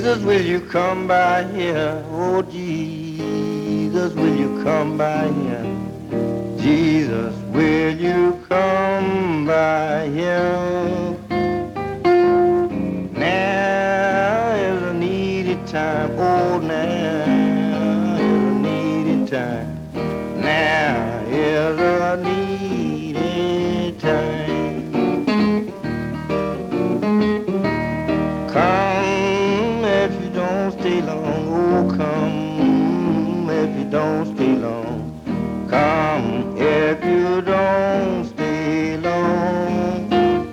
will you come by here? Oh, Jesus, will you come by here? Jesus, will you come by here? Now is a needed time. Oh, now is a needed time. Now is a needed time. Come if you don't stay long. Oh, come if you don't stay long. Come if you don't stay long.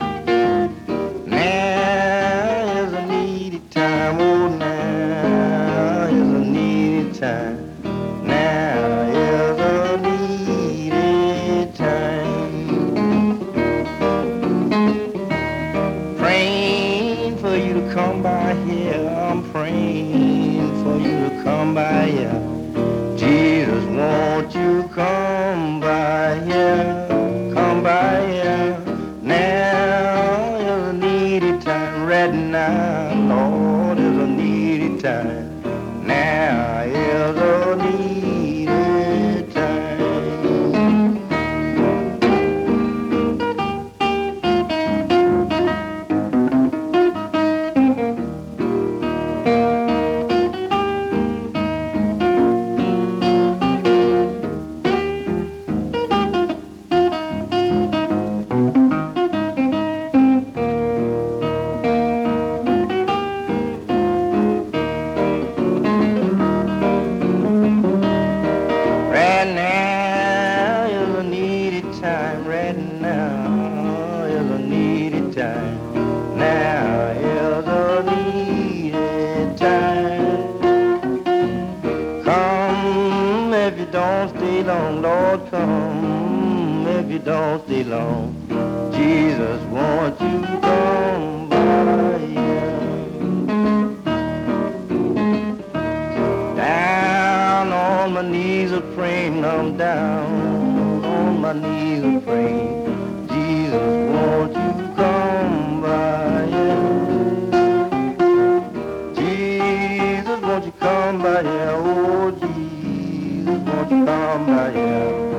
Now is a needed time. Oh, now is a needed time. Now is a needed time. Praying for you to come by here. I'm praying for you to come by here. Jesus, won't you come by here? Come by here. Now is a needed time. Right now, Lord, is a needed time. Now is a needed time. Right now is a needed time. Right now is a needed time. Now is a needed time. Come if you don't stay long, Lord, come if you don't stay long. Jesus, won't you come by here? Down on my knees a praying, I'm down on my knees a praying. Jesus, won't you come by here? Jesus, won't you come by here? Oh, Jesus, won't you come by here?